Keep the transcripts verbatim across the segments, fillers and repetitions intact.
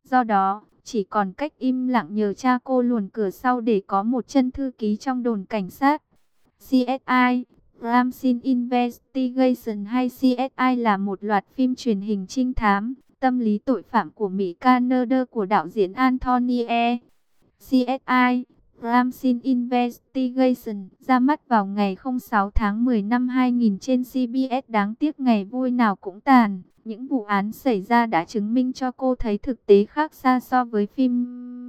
Do đó, chỉ còn cách im lặng nhờ cha cô luồn cửa sau để có một chân thư ký trong đồn cảnh sát. xê ét i, Crime Scene Investigation hay xê ét i là một loạt phim truyền hình trinh thám, tâm lý tội phạm của Mỹ Canada của đạo diễn Anthony E. xê ét i, Crime Scene Investigation ra mắt vào ngày không sáu tháng mười năm hai nghìn trên xê bê ét. Đáng tiếc ngày vui nào cũng tàn. Những vụ án xảy ra đã chứng minh cho cô thấy thực tế khác xa so với phim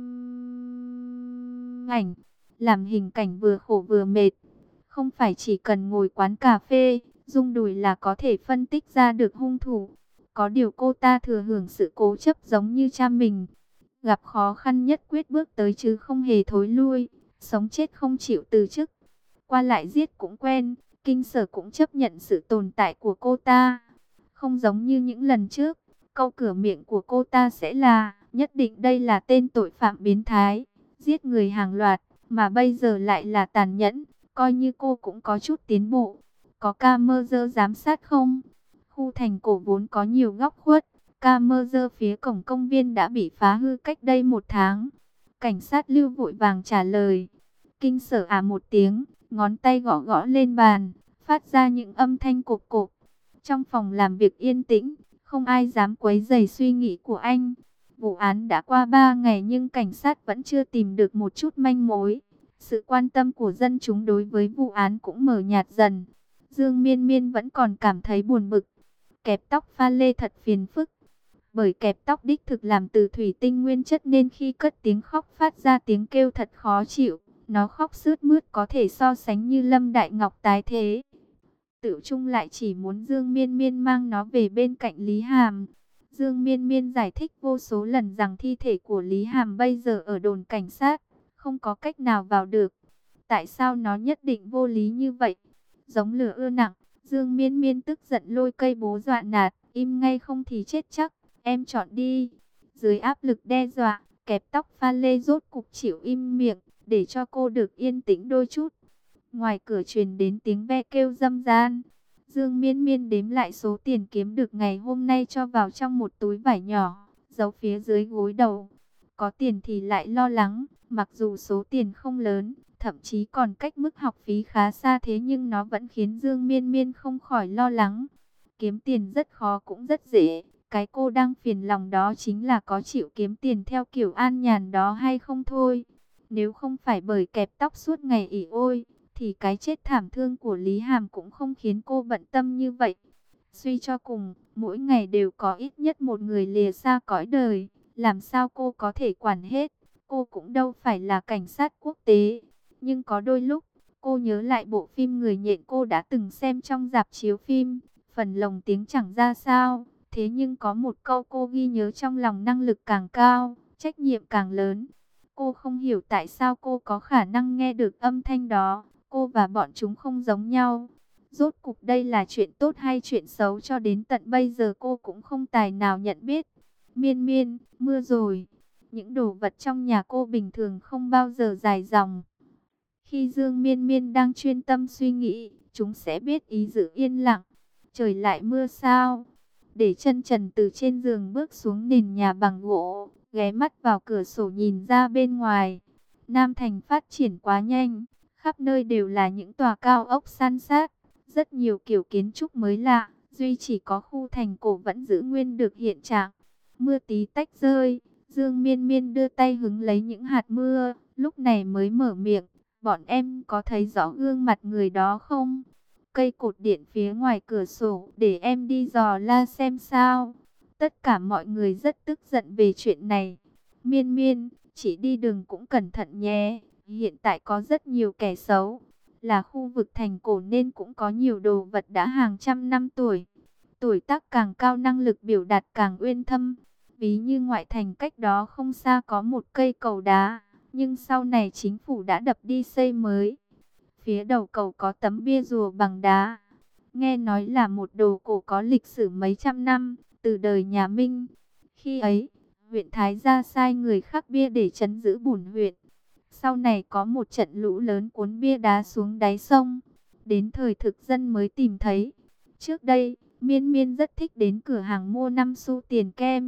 ảnh. Làm hình cảnh vừa khổ vừa mệt. Không phải chỉ cần ngồi quán cà phê, rung đùi là có thể phân tích ra được hung thủ. Có điều cô ta thừa hưởng sự cố chấp giống như cha mình. Gặp khó khăn nhất quyết bước tới chứ không hề thối lui. Sống chết không chịu từ chức. Qua lại giết cũng quen. Kinh Sở cũng chấp nhận sự tồn tại của cô ta. Không giống như những lần trước, câu cửa miệng của cô ta sẽ là nhất định đây là tên tội phạm biến thái, giết người hàng loạt, mà bây giờ lại là tàn nhẫn. Coi như cô cũng có chút tiến bộ. Có camera giám sát không? Khu thành cổ vốn có nhiều góc khuất. Camera phía cổng công viên đã bị phá hư cách đây một tháng. Cảnh sát Lưu vội vàng trả lời. Kinh Sở à một tiếng, ngón tay gõ gõ lên bàn, phát ra những âm thanh cộp cộp. Trong phòng làm việc yên tĩnh, không ai dám quấy rầy suy nghĩ của anh. Vụ án đã qua ba ngày nhưng cảnh sát vẫn chưa tìm được một chút manh mối. Sự quan tâm của dân chúng đối với vụ án cũng mờ nhạt dần. Dương Miên Miên vẫn còn cảm thấy buồn bực. Kẹp tóc pha lê thật phiền phức. Bởi kẹp tóc đích thực làm từ thủy tinh nguyên chất nên khi cất tiếng khóc phát ra tiếng kêu thật khó chịu. Nó khóc sướt mướt có thể so sánh như Lâm Đại Ngọc tái thế. Tự Trung lại chỉ muốn Dương Miên Miên mang nó về bên cạnh Lý Hàm. Dương Miên Miên giải thích vô số lần rằng thi thể của Lý Hàm bây giờ ở đồn cảnh sát, không có cách nào vào được. Tại sao nó nhất định vô lý như vậy? Giống lửa ưa nặng, Dương Miên Miên tức giận lôi cây bố dọa nạt, im ngay không thì chết chắc, em chọn đi. Dưới áp lực đe dọa, kẹp tóc pha lê rốt cục chịu im miệng, để cho cô được yên tĩnh đôi chút. Ngoài cửa truyền đến tiếng ve kêu râm ran. Dương Miên Miên đếm lại số tiền kiếm được ngày hôm nay cho vào trong một túi vải nhỏ, giấu phía dưới gối đầu. Có tiền thì lại lo lắng, mặc dù số tiền không lớn, thậm chí còn cách mức học phí khá xa thế nhưng nó vẫn khiến Dương Miên Miên không khỏi lo lắng. Kiếm tiền rất khó cũng rất dễ, cái cô đang phiền lòng đó chính là có chịu kiếm tiền theo kiểu an nhàn đó hay không thôi. Nếu không phải bởi kẹp tóc suốt ngày ỉ ôi, thì cái chết thảm thương của Lý Hàm cũng không khiến cô bận tâm như vậy. Suy cho cùng, mỗi ngày đều có ít nhất một người lìa xa cõi đời, làm sao cô có thể quản hết, cô cũng đâu phải là cảnh sát quốc tế. Nhưng có đôi lúc, cô nhớ lại bộ phim Người Nhện cô đã từng xem trong rạp chiếu phim, phần lồng tiếng chẳng ra sao, thế nhưng có một câu cô ghi nhớ trong lòng: năng lực càng cao, trách nhiệm càng lớn. Cô không hiểu tại sao cô có khả năng nghe được âm thanh đó. Cô và bọn chúng không giống nhau. Rốt cục đây là chuyện tốt hay chuyện xấu cho đến tận bây giờ cô cũng không tài nào nhận biết. Miên Miên, mưa rồi. Những đồ vật trong nhà cô bình thường không bao giờ dài dòng. Khi Dương Miên Miên đang chuyên tâm suy nghĩ, chúng sẽ biết ý giữ yên lặng. Trời lại mưa sao? Để chân trần từ trên giường bước xuống nền nhà bằng gỗ, ghé mắt vào cửa sổ nhìn ra bên ngoài. Nam Thành phát triển quá nhanh. Khắp nơi đều là những tòa cao ốc san sát, rất nhiều kiểu kiến trúc mới lạ, duy chỉ có khu thành cổ vẫn giữ nguyên được hiện trạng. Mưa tí tách rơi, Dương Miên Miên đưa tay hứng lấy những hạt mưa, lúc này mới mở miệng, bọn em có thấy rõ gương mặt người đó không? Cây cột điện phía ngoài cửa sổ, để em đi dò la xem sao. Tất cả mọi người rất tức giận về chuyện này. Miên Miên, chị đi đường cũng cẩn thận nhé. Hiện tại có rất nhiều kẻ xấu. Là khu vực thành cổ nên cũng có nhiều đồ vật đã hàng trăm năm tuổi. Tuổi tác càng cao năng lực biểu đạt càng uyên thâm. Ví như ngoại thành cách đó không xa có một cây cầu đá. Nhưng sau này chính phủ đã đập đi xây mới. Phía đầu cầu có tấm bia rùa bằng đá. Nghe nói là một đồ cổ có lịch sử mấy trăm năm, từ đời nhà Minh. Khi ấy, huyện Thái Gia sai người khắc bia để trấn giữ bổn huyện. Sau này có một trận lũ lớn cuốn bia đá xuống đáy sông. Đến thời thực dân mới tìm thấy. Trước đây, Miên Miên rất thích đến cửa hàng mua năm xu tiền kem.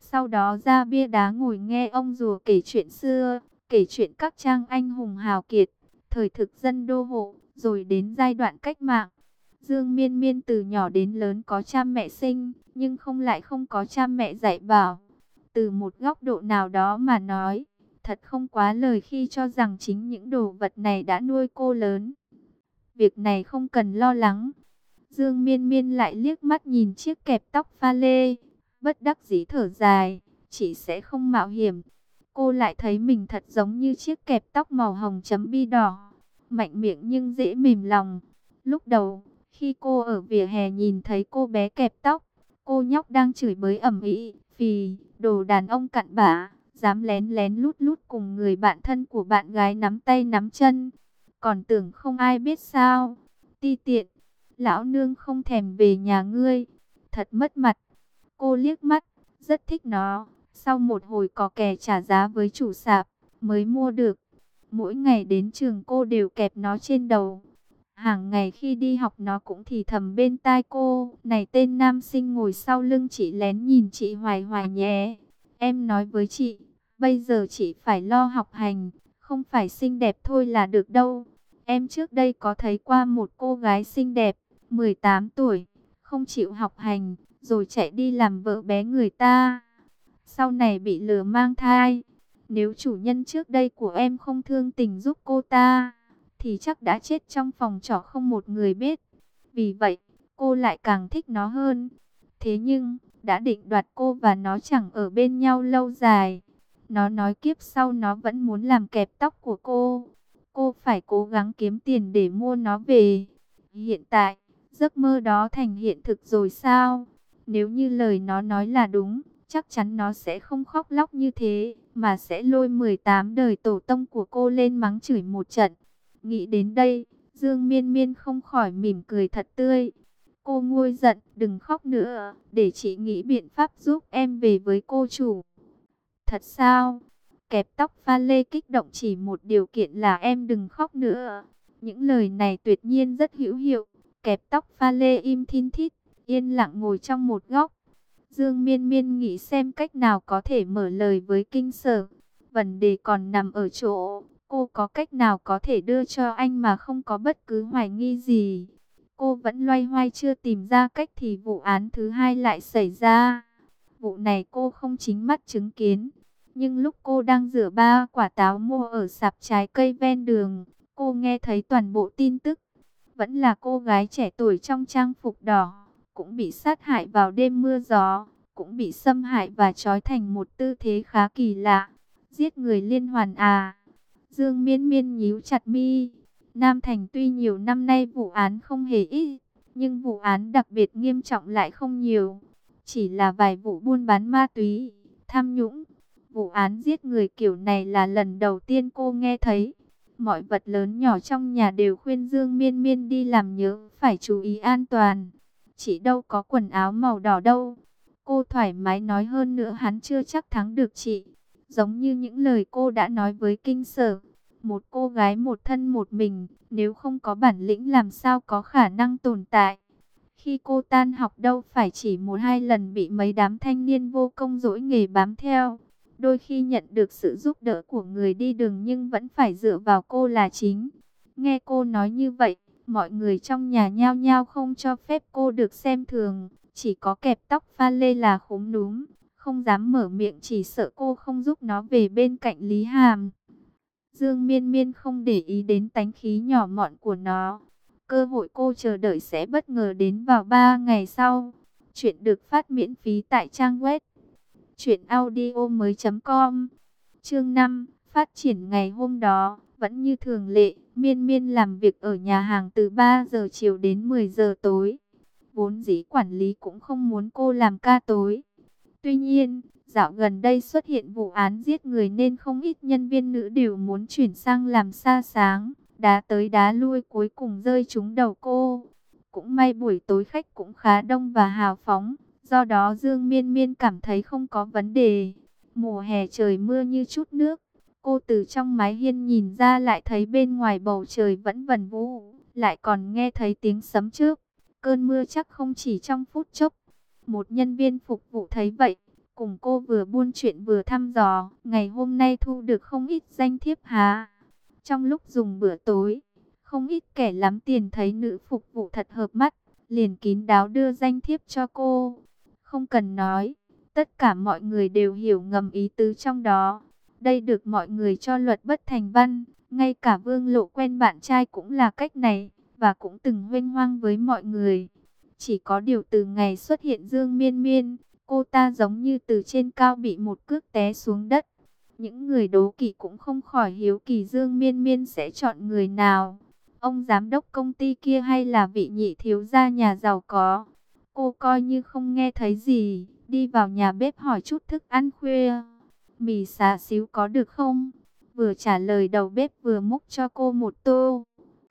Sau đó ra bia đá ngồi nghe ông rùa kể chuyện xưa, kể chuyện các trang anh hùng hào kiệt, thời thực dân đô hộ, rồi đến giai đoạn cách mạng. Dương Miên Miên từ nhỏ đến lớn có cha mẹ sinh, nhưng không lại không có cha mẹ dạy bảo. Từ một góc độ nào đó mà nói, thật không quá lời khi cho rằng chính những đồ vật này đã nuôi cô lớn. Việc này không cần lo lắng. Dương Miên Miên lại liếc mắt nhìn chiếc kẹp tóc pha lê, bất đắc dĩ thở dài, chị sẽ không mạo hiểm. Cô lại thấy mình thật giống như chiếc kẹp tóc màu hồng chấm bi đỏ, mạnh miệng nhưng dễ mềm lòng. Lúc đầu, khi cô ở vỉa hè nhìn thấy cô bé kẹp tóc, cô nhóc đang chửi bới ầm ĩ, phì, đồ đàn ông cặn bã, dám lén lén lút lút cùng người bạn thân của bạn gái nắm tay nắm chân. Còn tưởng không ai biết sao, ti tiện, lão nương không thèm về nhà ngươi, thật mất mặt. Cô liếc mắt, rất thích nó, sau một hồi cò kè trả giá với chủ sạp, mới mua được. Mỗi ngày đến trường cô đều kẹp nó trên đầu. Hàng ngày khi đi học nó cũng thì thầm bên tai cô, này tên nam sinh ngồi sau lưng chị lén nhìn chị hoài hoài nhé. Em nói với chị, bây giờ chị phải lo học hành, không phải xinh đẹp thôi là được đâu. Em trước đây có thấy qua một cô gái xinh đẹp, mười tám tuổi, không chịu học hành, rồi chạy đi làm vợ bé người ta. Sau này bị lừa mang thai. Nếu chủ nhân trước đây của em không thương tình giúp cô ta, thì chắc đã chết trong phòng trọ không một người biết. Vì vậy, cô lại càng thích nó hơn. Thế nhưng, đã định đoạt cô và nó chẳng ở bên nhau lâu dài. Nó nói kiếp sau nó vẫn muốn làm kẹp tóc của cô. Cô phải cố gắng kiếm tiền để mua nó về. Hiện tại, giấc mơ đó thành hiện thực rồi sao? Nếu như lời nó nói là đúng, chắc chắn nó sẽ không khóc lóc như thế, mà sẽ lôi mười tám đời tổ tông của cô lên mắng chửi một trận. Nghĩ đến đây, Dương Miên Miên không khỏi mỉm cười thật tươi. Cô nguôi giận, đừng khóc nữa, để chị nghĩ biện pháp giúp em về với cô chủ. Thật sao? Kẹp tóc pha lê kích động chỉ một điều kiện là em đừng khóc nữa. Những lời này tuyệt nhiên rất hữu hiệu. Kẹp tóc pha lê im thin thít, yên lặng ngồi trong một góc. Dương Miên Miên nghĩ xem cách nào có thể mở lời với Kinh Sở. Vấn đề còn nằm ở chỗ, cô có cách nào có thể đưa cho anh mà không có bất cứ hoài nghi gì. Cô vẫn loay hoay chưa tìm ra cách thì vụ án thứ hai lại xảy ra. Vụ này cô không chính mắt chứng kiến. Nhưng lúc cô đang rửa ba quả táo mua ở sạp trái cây ven đường, cô nghe thấy toàn bộ tin tức. Vẫn là cô gái trẻ tuổi trong trang phục đỏ, cũng bị sát hại vào đêm mưa gió, cũng bị xâm hại và trói thành một tư thế khá kỳ lạ. Giết người liên hoàn à? Dương Miên Miên nhíu chặt mi. Nam Thành tuy nhiều năm nay vụ án không hề ít, nhưng vụ án đặc biệt nghiêm trọng lại không nhiều. Chỉ là vài vụ buôn bán ma túy, tham nhũng. Vụ án giết người kiểu này là lần đầu tiên cô nghe thấy. Mọi vật lớn nhỏ trong nhà đều khuyên Dương Miên Miên đi làm nhớ phải chú ý an toàn. Chỉ đâu có quần áo màu đỏ đâu. Cô thoải mái nói, hơn nữa hắn chưa chắc thắng được chị. Giống như những lời cô đã nói với Kinh Sở. Một cô gái một thân một mình, nếu không có bản lĩnh làm sao có khả năng tồn tại. Khi cô tan học đâu phải chỉ một hai lần bị mấy đám thanh niên vô công dỗi nghề bám theo. Đôi khi nhận được sự giúp đỡ của người đi đường nhưng vẫn phải dựa vào cô là chính. Nghe cô nói như vậy, mọi người trong nhà nhao nhao không cho phép cô được xem thường. Chỉ có kẹp tóc pha lê là khúm núm, không dám mở miệng, chỉ sợ cô không giúp nó về bên cạnh Lý Hàm. Dương Miên Miên không để ý đến tánh khí nhỏ mọn của nó. Cơ hội cô chờ đợi sẽ bất ngờ đến vào ba ngày sau. Chuyện được phát miễn phí tại trang web truyện audio mới chấm com. Chương năm, phát triển ngày hôm đó, vẫn như thường lệ, Miên Miên làm việc ở nhà hàng từ ba giờ chiều đến mười giờ tối. Vốn dĩ quản lý cũng không muốn cô làm ca tối. Tuy nhiên, dạo gần đây xuất hiện vụ án giết người nên không ít nhân viên nữ đều muốn chuyển sang làm ca sáng. Đá tới đá lui cuối cùng rơi trúng đầu cô. Cũng may buổi tối khách cũng khá đông và hào phóng. Do đó Dương Miên Miên cảm thấy không có vấn đề. Mùa hè trời mưa như chút nước. Cô từ trong mái hiên nhìn ra lại thấy bên ngoài bầu trời vẫn vần vũ. Lại còn nghe thấy tiếng sấm chớp. Cơn mưa chắc không chỉ trong phút chốc. Một nhân viên phục vụ thấy vậy, cùng cô vừa buôn chuyện vừa thăm dò, ngày hôm nay thu được không ít danh thiếp há. Trong lúc dùng bữa tối, không ít kẻ lắm tiền thấy nữ phục vụ thật hợp mắt, liền kín đáo đưa danh thiếp cho cô. Không cần nói, tất cả mọi người đều hiểu ngầm ý tứ trong đó. Đây được mọi người cho luật bất thành văn, ngay cả Vương Lộ quen bạn trai cũng là cách này, và cũng từng huênh hoang với mọi người. Chỉ có điều từ ngày xuất hiện Dương Miên Miên, cô ta giống như từ trên cao bị một cước té xuống đất. Những người đố kỵ cũng không khỏi hiếu kỳ Dương Miên Miên sẽ chọn người nào. Ông giám đốc công ty kia hay là vị nhị thiếu gia nhà giàu có. Cô coi như không nghe thấy gì, đi vào nhà bếp hỏi chút thức ăn khuya. Mì xá xíu có được không? Vừa trả lời đầu bếp vừa múc cho cô một tô.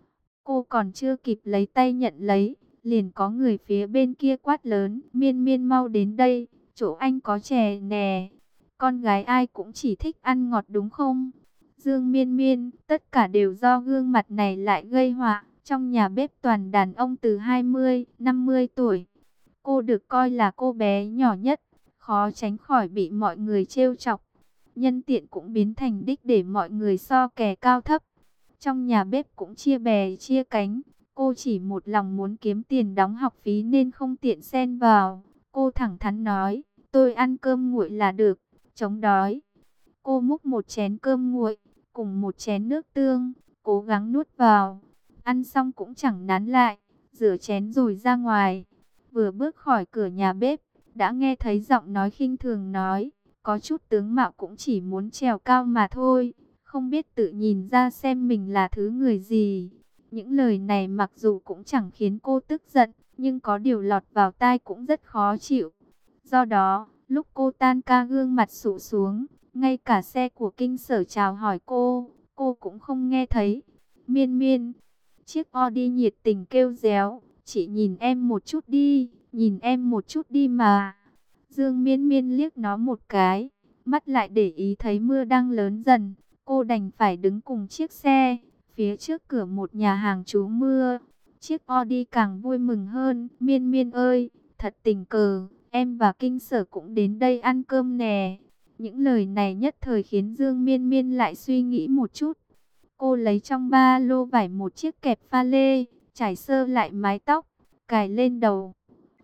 Cô còn chưa kịp lấy tay nhận lấy, liền có người phía bên kia quát lớn, Miên Miên mau đến đây, chỗ anh có chè nè. Con gái ai cũng chỉ thích ăn ngọt đúng không? Dương Miên Miên, tất cả đều do gương mặt này lại gây họa. Trong nhà bếp toàn đàn ông từ hai mươi, năm mươi tuổi. Cô được coi là cô bé nhỏ nhất, khó tránh khỏi bị mọi người trêu chọc. Nhân tiện cũng biến thành đích để mọi người so kè cao thấp. Trong nhà bếp cũng chia bè chia cánh. Cô chỉ một lòng muốn kiếm tiền đóng học phí nên không tiện xen vào. Cô thẳng thắn nói, tôi ăn cơm nguội là được, chống đói. Cô múc một chén cơm nguội, cùng một chén nước tương, cố gắng nuốt vào. Ăn xong cũng chẳng nán lại, rửa chén rồi ra ngoài. Vừa bước khỏi cửa nhà bếp, đã nghe thấy giọng nói khinh thường nói, có chút tướng mạo cũng chỉ muốn trèo cao mà thôi, không biết tự nhìn ra xem mình là thứ người gì. Những lời này mặc dù cũng chẳng khiến cô tức giận, nhưng có điều lọt vào tai cũng rất khó chịu. Do đó, lúc cô tan ca gương mặt sụ xuống, ngay cả xe của kinh sở chào hỏi cô, cô cũng không nghe thấy. Miên Miên, chiếc Audi nhiệt tình kêu réo, chỉ nhìn em một chút đi, nhìn em một chút đi mà. Dương Miên Miên liếc nó một cái, mắt lại để ý thấy mưa đang lớn dần, cô đành phải đứng cùng chiếc xe, phía trước cửa một nhà hàng trú mưa. Chiếc Audi càng vui mừng hơn, Miên Miên ơi, thật tình cờ, em và kinh sở cũng đến đây ăn cơm nè. Những lời này nhất thời khiến Dương Miên Miên lại suy nghĩ một chút. Cô lấy trong ba lô vải một chiếc kẹp pha lê, trải sơ lại mái tóc, cài lên đầu.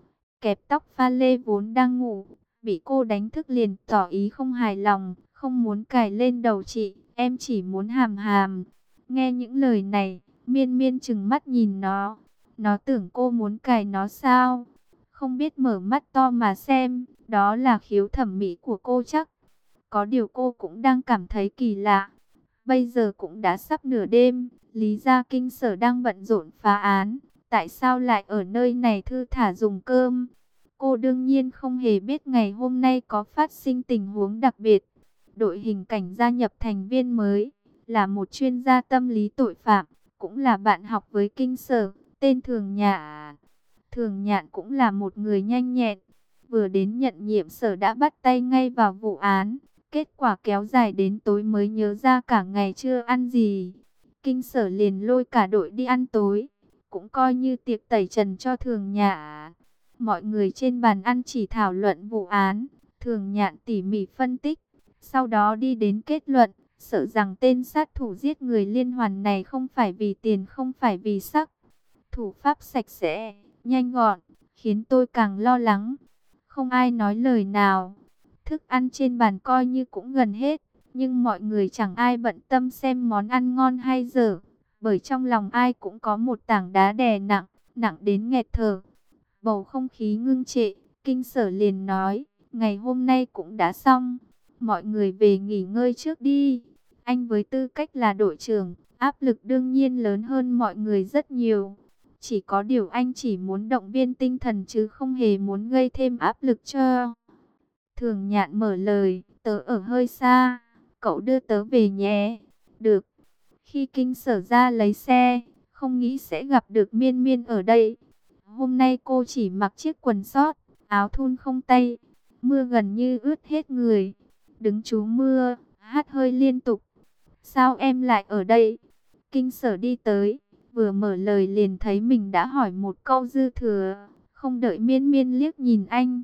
Kẹp tóc pha lê vốn đang ngủ, bị cô đánh thức liền tỏ ý không hài lòng, không muốn cài lên đầu chị, em chỉ muốn hàm hàm. Nghe những lời này, Miên Miên trừng mắt nhìn nó, nó tưởng cô muốn cài nó sao? Không biết mở mắt to mà xem, đó là khiếu thẩm mỹ của cô chắc. Có điều cô cũng đang cảm thấy kỳ lạ. Bây giờ cũng đã sắp nửa đêm, Lý gia kinh sở đang bận rộn phá án. Tại sao lại ở nơi này thư thả dùng cơm? Cô đương nhiên không hề biết ngày hôm nay có phát sinh tình huống đặc biệt. Đội hình cảnh gia nhập thành viên mới, là một chuyên gia tâm lý tội phạm, cũng là bạn học với kinh sở, tên Thường Nhạn. Thường Nhạn cũng là một người nhanh nhẹn, vừa đến nhận nhiệm sở đã bắt tay ngay vào vụ án. Kết quả kéo dài đến tối mới nhớ ra cả ngày chưa ăn gì. Kinh sở liền lôi cả đội đi ăn tối, cũng coi như tiệc tẩy trần cho Thường Nhạn. Mọi người trên bàn ăn chỉ thảo luận vụ án, Thường Nhạn tỉ mỉ phân tích, sau đó đi đến kết luận, sợ rằng tên sát thủ giết người liên hoàn này không phải vì tiền, không phải vì sắc. Thủ pháp sạch sẽ, nhanh gọn, khiến tôi càng lo lắng. Không ai nói lời nào. Thức ăn trên bàn coi như cũng gần hết, nhưng mọi người chẳng ai bận tâm xem món ăn ngon hay dở, bởi trong lòng ai cũng có một tảng đá đè nặng, nặng đến nghẹt thở. Bầu không khí ngưng trệ, kinh sở liền nói, ngày hôm nay cũng đã xong, mọi người về nghỉ ngơi trước đi. Anh với tư cách là đội trưởng, áp lực đương nhiên lớn hơn mọi người rất nhiều. Chỉ có điều anh chỉ muốn động viên tinh thần chứ không hề muốn gây thêm áp lực cho. Thường Nhạn mở lời, tớ ở hơi xa, cậu đưa tớ về nhé. Được. Khi kinh sở ra lấy xe, không nghĩ sẽ gặp được Miên Miên ở đây. Hôm nay cô chỉ mặc chiếc quần sót, áo thun không tay, mưa gần như ướt hết người. Đứng trú mưa, hắt hơi liên tục. Sao em lại ở đây? Kinh sở đi tới, vừa mở lời liền thấy mình đã hỏi một câu dư thừa, không đợi Miên Miên liếc nhìn anh.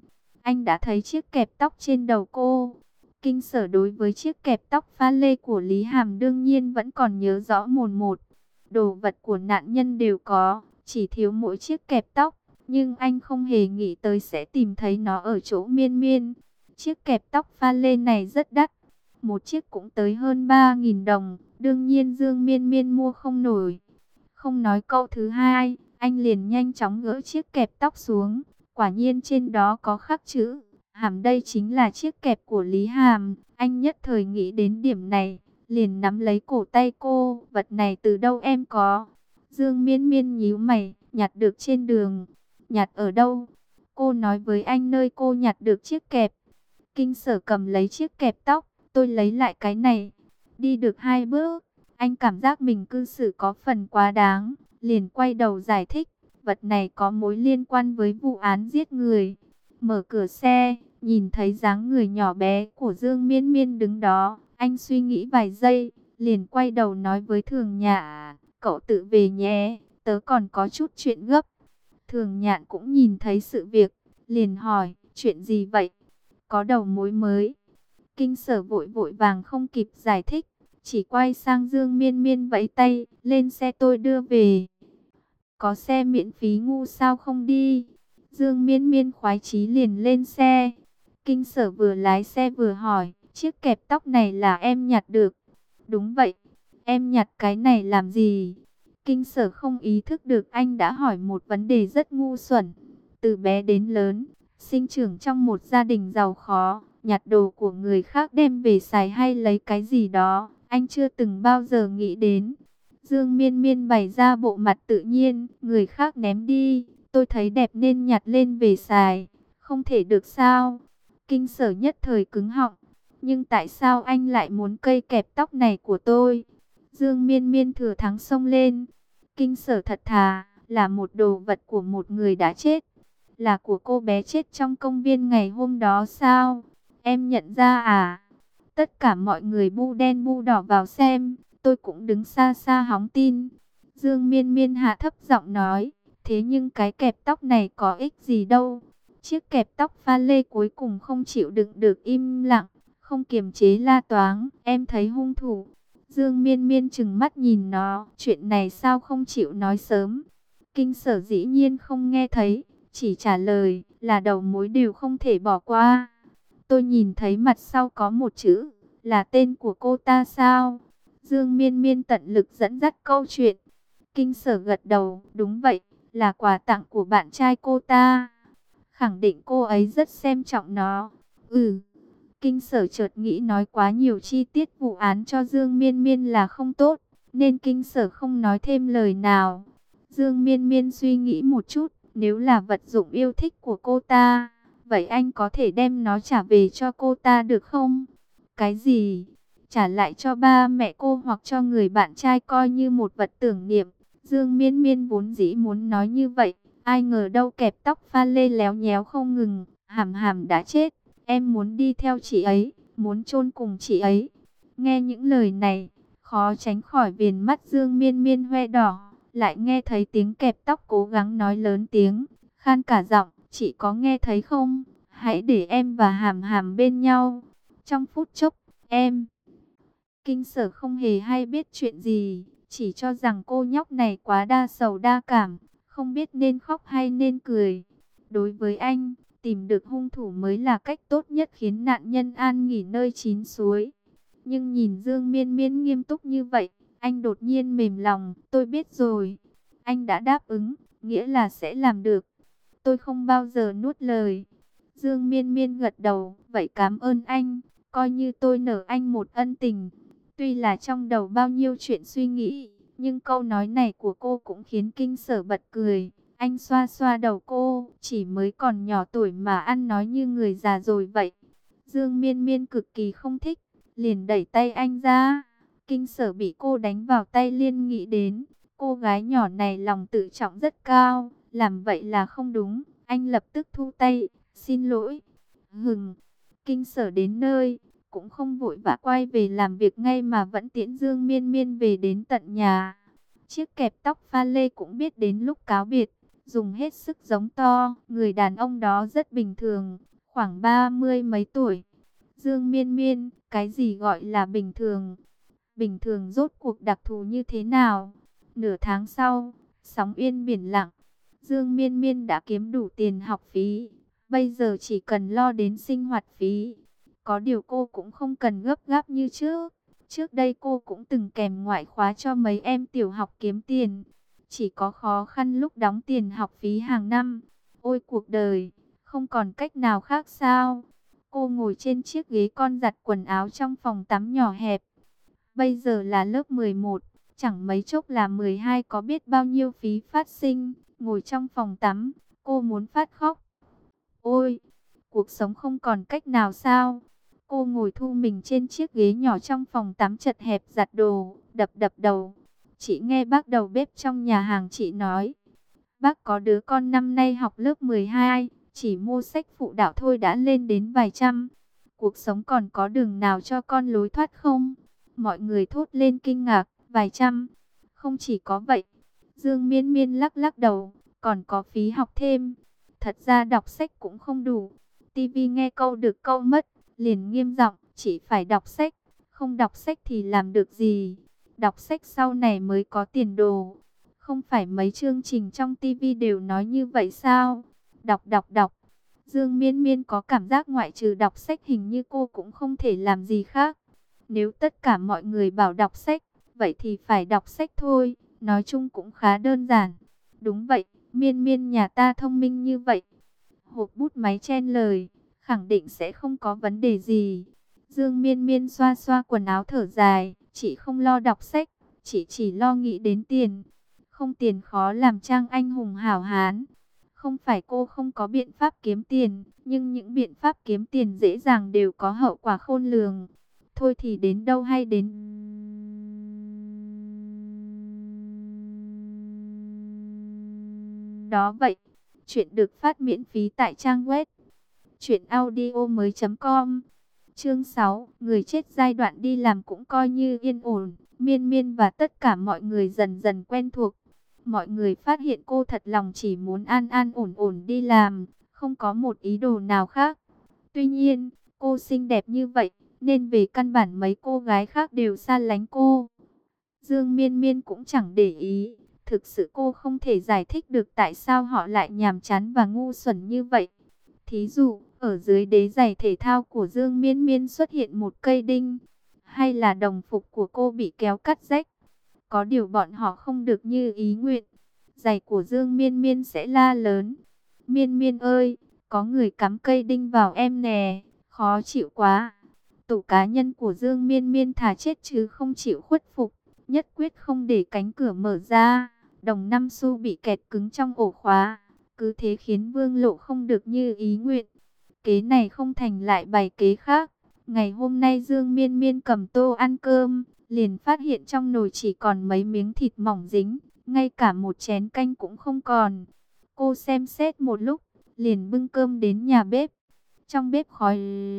anh đã thấy chiếc kẹp tóc trên đầu cô. Kinh Sở đối với chiếc kẹp tóc pha lê của Lý Hàm đương nhiên vẫn còn nhớ rõ mồn một. Đồ vật của nạn nhân đều có, chỉ thiếu mỗi chiếc kẹp tóc. Nhưng anh không hề nghĩ tới sẽ tìm thấy nó ở chỗ Miên Miên. Chiếc kẹp tóc pha lê này rất đắt. Một chiếc cũng tới hơn ba nghìn đồng. Đương nhiên Dương Miên Miên mua không nổi. Không nói câu thứ hai, anh liền nhanh chóng gỡ chiếc kẹp tóc xuống. Quả nhiên trên đó có khắc chữ Hàm, đây chính là chiếc kẹp của Lý Hàm. Anh nhất thời nghĩ đến điểm này, liền nắm lấy cổ tay cô. Vật này từ đâu em có? Dương Miên Miên nhíu mày, nhặt được trên đường. Nhặt ở đâu? Cô nói với anh nơi cô nhặt được chiếc kẹp. Kinh Sở cầm lấy chiếc kẹp tóc. Tôi lấy lại cái này. Đi được hai bước, anh cảm giác mình cư xử có phần quá đáng, liền quay đầu giải thích. Vật này có mối liên quan với vụ án giết người. Mở cửa xe, nhìn thấy dáng người nhỏ bé của Dương Miên Miên đứng đó. Anh suy nghĩ vài giây, liền quay đầu nói với Thường Nhạn, cậu tự về nhé, tớ còn có chút chuyện gấp. Thường Nhạn cũng nhìn thấy sự việc, liền hỏi, chuyện gì vậy? Có đầu mối mới. Kinh Sở vội vội vàng không kịp giải thích, chỉ quay sang Dương Miên Miên vẫy tay, lên xe tôi đưa về. Có xe miễn phí ngu sao không đi? Dương Miên Miên khoái chí liền lên xe. Kinh Sở vừa lái xe vừa hỏi, chiếc kẹp tóc này là em nhặt được? Đúng vậy, em nhặt cái này làm gì? Kinh Sở không ý thức được anh đã hỏi một vấn đề rất ngu xuẩn. Từ bé đến lớn, sinh trưởng trong một gia đình giàu khó, nhặt đồ của người khác đem về xài hay lấy cái gì đó, anh chưa từng bao giờ nghĩ đến. Dương Miên Miên bày ra bộ mặt tự nhiên, người khác ném đi, tôi thấy đẹp nên nhặt lên về xài, không thể được sao? Kinh Sở nhất thời cứng họng, nhưng tại sao anh lại muốn cây kẹp tóc này của tôi? Dương Miên Miên thừa thắng xông lên. Kinh Sở thật thà, là một đồ vật của một người đã chết. Là của cô bé chết trong công viên ngày hôm đó sao? Em nhận ra à? Tất cả mọi người bu đen bu đỏ vào xem, tôi cũng đứng xa xa hóng tin. Dương Miên Miên hạ thấp giọng nói, thế nhưng cái kẹp tóc này có ích gì đâu? Chiếc kẹp tóc pha lê cuối cùng không chịu đựng được im lặng, không kiềm chế la toáng, em thấy hung thủ. Dương Miên Miên trừng mắt nhìn nó, chuyện này sao không chịu nói sớm? Kinh Sở dĩ nhiên không nghe thấy, chỉ trả lời là đầu mối đều không thể bỏ qua. Tôi nhìn thấy mặt sau có một chữ, là tên của cô ta sao? Dương Miên Miên tận lực dẫn dắt câu chuyện. Kinh Sở gật đầu, đúng vậy, là quà tặng của bạn trai cô ta. Khẳng định cô ấy rất xem trọng nó. Ừ. Kinh Sở chợt nghĩ nói quá nhiều chi tiết vụ án cho Dương Miên Miên là không tốt, nên Kinh Sở không nói thêm lời nào. Dương Miên Miên suy nghĩ một chút, nếu là vật dụng yêu thích của cô ta, vậy anh có thể đem nó trả về cho cô ta được không? Cái gì? Trả lại cho ba mẹ cô hoặc cho người bạn trai coi như một vật tưởng niệm. Dương Miên Miên vốn dĩ muốn nói như vậy, ai ngờ đâu kẹp tóc pha lê léo nhéo không ngừng. Hàm Hàm đã chết, em muốn đi theo chị ấy, muốn chôn cùng chị ấy. Nghe những lời này, khó tránh khỏi viền mắt Dương Miên Miên hoe đỏ, lại nghe thấy tiếng kẹp tóc cố gắng nói lớn tiếng, khan cả giọng, chị có nghe thấy không? Hãy để em và Hàm Hàm bên nhau. Trong phút chốc, em... Kinh Sở không hề hay biết chuyện gì, chỉ cho rằng cô nhóc này quá đa sầu đa cảm, không biết nên khóc hay nên cười. Đối với anh, tìm được hung thủ mới là cách tốt nhất khiến nạn nhân an nghỉ nơi chín suối. Nhưng nhìn Dương Miên Miên nghiêm túc như vậy, anh đột nhiên mềm lòng. Tôi biết rồi, anh đã đáp ứng, nghĩa là sẽ làm được. Tôi không bao giờ nuốt lời. Dương Miên Miên gật đầu, vậy cảm ơn anh, coi như tôi nợ anh một ân tình. Tuy là trong đầu bao nhiêu chuyện suy nghĩ, nhưng câu nói này của cô cũng khiến Kinh Sở bật cười. Anh xoa xoa đầu cô, chỉ mới còn nhỏ tuổi mà ăn nói như người già rồi vậy. Dương Miên Miên cực kỳ không thích, liền đẩy tay anh ra. Kinh Sở bị cô đánh vào tay liên nghĩ đến, cô gái nhỏ này lòng tự trọng rất cao, làm vậy là không đúng. Anh lập tức thu tay, xin lỗi. Hừng, Kinh Sở đến nơi, cũng không vội vã quay về làm việc ngay mà vẫn tiễn Dương Miên Miên về đến tận nhà. Chiếc kẹp tóc pha lê cũng biết đến lúc cáo biệt, dùng hết sức giống to. Người đàn ông đó rất bình thường, khoảng ba mươi mấy tuổi. Dương Miên Miên, cái gì gọi là bình thường? Bình thường rốt cuộc đặc thù như thế nào? Nửa tháng sau, sóng yên biển lặng. Dương Miên Miên đã kiếm đủ tiền học phí. Bây giờ chỉ cần lo đến sinh hoạt phí. Có điều cô cũng không cần gấp gáp như trước. Trước đây cô cũng từng kèm ngoại khóa cho mấy em tiểu học kiếm tiền. Chỉ có khó khăn lúc đóng tiền học phí hàng năm. Ôi cuộc đời, không còn cách nào khác sao? Cô ngồi trên chiếc ghế con giặt quần áo trong phòng tắm nhỏ hẹp. Bây giờ là lớp mười một, chẳng mấy chốc là mười hai, có biết bao nhiêu phí phát sinh. Ngồi trong phòng tắm, cô muốn phát khóc. Ôi, cuộc sống không còn cách nào sao? Cô ngồi thu mình trên chiếc ghế nhỏ trong phòng tắm chật hẹp giặt đồ, đập đập đầu. Chị nghe bác đầu bếp trong nhà hàng chị nói. Bác có đứa con năm nay học lớp mười hai, chỉ mua sách phụ đạo thôi đã lên đến vài trăm. Cuộc sống còn có đường nào cho con lối thoát không? Mọi người thốt lên kinh ngạc, vài trăm. Không chỉ có vậy, Dương Miên Miên lắc lắc đầu, còn có phí học thêm. Thật ra đọc sách cũng không đủ. Tivi nghe câu được câu mất, liền nghiêm giọng, chỉ phải đọc sách, không đọc sách thì làm được gì? Đọc sách sau này mới có tiền đồ. Không phải mấy chương trình trong tivi đều nói như vậy sao? Đọc đọc đọc. Dương Miên Miên có cảm giác ngoại trừ đọc sách hình như cô cũng không thể làm gì khác. Nếu tất cả mọi người bảo đọc sách, vậy thì phải đọc sách thôi. Nói chung cũng khá đơn giản. Đúng vậy, Miên Miên nhà ta thông minh như vậy. Hộp bút máy chen lời, khẳng định sẽ không có vấn đề gì. Dương Miên Miên xoa xoa quần áo thở dài, chị không lo đọc sách, chị chỉ lo nghĩ đến tiền. Không tiền khó làm trang anh hùng hảo hán. Không phải cô không có biện pháp kiếm tiền, nhưng những biện pháp kiếm tiền dễ dàng đều có hậu quả khôn lường. Thôi thì đến đâu hay đến đó vậy. Chuyện được phát miễn phí tại trang web truyện audio mới chấm com. Chương sáu, người chết giai đoạn đi làm cũng coi như yên ổn. Miên Miên và tất cả mọi người dần dần quen thuộc. Mọi người phát hiện cô thật lòng chỉ muốn an an ổn ổn đi làm, không có một ý đồ nào khác. Tuy nhiên, cô xinh đẹp như vậy, nên về căn bản mấy cô gái khác đều xa lánh cô. Dương Miên Miên cũng chẳng để ý. Thực sự cô không thể giải thích được tại sao họ lại nhàm chán và ngu xuẩn như vậy. Thí dụ, ở dưới đế giày thể thao của Dương Miên Miên xuất hiện một cây đinh, hay là đồng phục của cô bị kéo cắt rách. Có điều bọn họ không được như ý nguyện. Giày của Dương Miên Miên sẽ la lớn. Miên Miên ơi, có người cắm cây đinh vào em nè, khó chịu quá. Tủ cá nhân của Dương Miên Miên thà chết chứ không chịu khuất phục, nhất quyết không để cánh cửa mở ra. Đồng năm xu bị kẹt cứng trong ổ khóa, cứ thế khiến Vương Lộ không được như ý nguyện. Kế này không thành lại bày kế khác. Ngày hôm nay Dương Miên Miên cầm tô ăn cơm, liền phát hiện trong nồi chỉ còn mấy miếng thịt mỏng dính, ngay cả một chén canh cũng không còn. Cô xem xét một lúc, liền bưng cơm đến nhà bếp. Trong bếp khói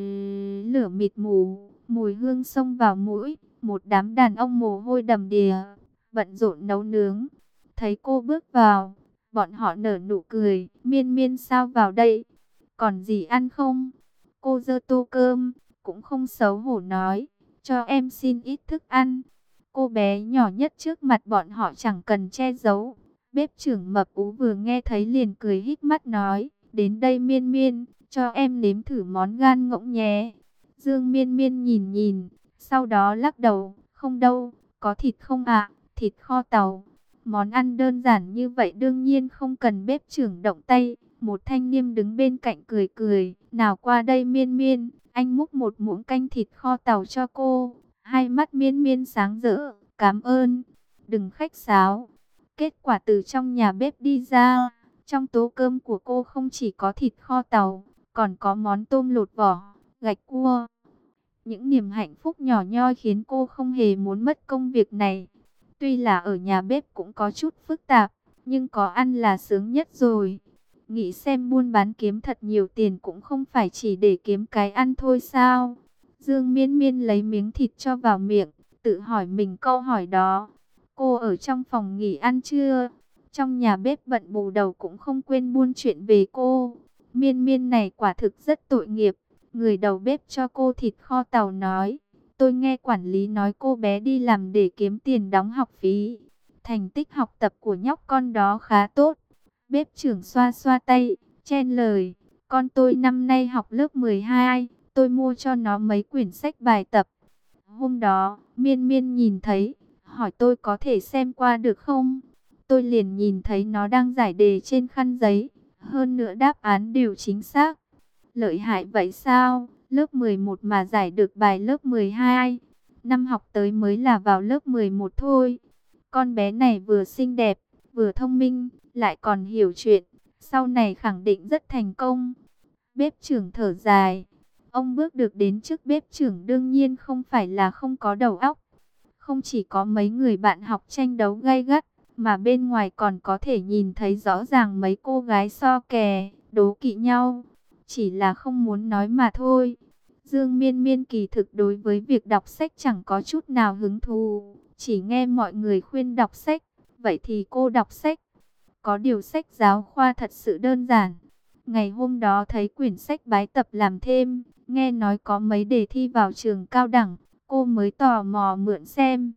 lửa mịt mù, mùi hương xông vào mũi, một đám đàn ông mồ hôi đầm đìa, bận rộn nấu nướng. Thấy cô bước vào, bọn họ nở nụ cười, Miên Miên sao vào đây? Còn gì ăn không? Cô giơ tô cơm, cũng không xấu hổ nói, cho em xin ít thức ăn. Cô bé nhỏ nhất trước mặt bọn họ chẳng cần che giấu. Bếp trưởng mập ú vừa nghe thấy liền cười híp mắt nói, đến đây Miên Miên, cho em nếm thử món gan ngỗng nhé. Dương Miên Miên nhìn nhìn, sau đó lắc đầu, không đâu, có thịt không ạ? Thịt kho tàu. Món ăn đơn giản như vậy đương nhiên không cần bếp trưởng động tay. Một thanh niên đứng bên cạnh cười cười, nào qua đây Miên Miên, anh múc một muỗng canh thịt kho tàu cho cô. Hai mắt Miên Miên sáng rỡ, cảm ơn, đừng khách sáo. Kết quả từ trong nhà bếp đi ra, trong tô cơm của cô không chỉ có thịt kho tàu, còn có món tôm lột vỏ, gạch cua. Những niềm hạnh phúc nhỏ nhoi khiến cô không hề muốn mất công việc này. Tuy là ở nhà bếp cũng có chút phức tạp, nhưng có ăn là sướng nhất rồi. Nghĩ xem buôn bán kiếm thật nhiều tiền cũng không phải chỉ để kiếm cái ăn thôi sao? Dương Miên Miên lấy miếng thịt cho vào miệng, tự hỏi mình câu hỏi đó. Cô ở trong phòng nghỉ ăn chưa? Trong nhà bếp bận bù đầu cũng không quên buôn chuyện về cô. Miên miên này quả thực rất tội nghiệp. Người đầu bếp cho cô thịt kho tàu nói, tôi nghe quản lý nói cô bé đi làm để kiếm tiền đóng học phí. Thành tích học tập của nhóc con đó khá tốt. Bếp trưởng xoa xoa tay, chen lời, con tôi năm nay học lớp mười hai, tôi mua cho nó mấy quyển sách bài tập. Hôm đó, Miên Miên nhìn thấy, hỏi tôi có thể xem qua được không? Tôi liền nhìn thấy nó đang giải đề trên khăn giấy, hơn nữa đáp án đều chính xác. Lợi hại vậy sao? Lớp mười một mà giải được bài lớp mười hai. Năm học tới mới là vào lớp mười một thôi. Con bé này vừa xinh đẹp, vừa thông minh, lại còn hiểu chuyện. Sau này khẳng định rất thành công. Bếp trưởng thở dài. Ông bước được đến trước bếp trưởng đương nhiên không phải là không có đầu óc. Không chỉ có mấy người bạn học tranh đấu gay gắt, mà bên ngoài còn có thể nhìn thấy rõ ràng mấy cô gái so kè, đố kỵ nhau. Chỉ là không muốn nói mà thôi. Dương Miên Miên kỳ thực đối với việc đọc sách chẳng có chút nào hứng thú. Chỉ nghe mọi người khuyên đọc sách, vậy thì cô đọc sách. Có điều sách giáo khoa thật sự đơn giản. Ngày hôm đó thấy quyển sách bài tập làm thêm, nghe nói có mấy đề thi vào trường cao đẳng, cô mới tò mò mượn xem.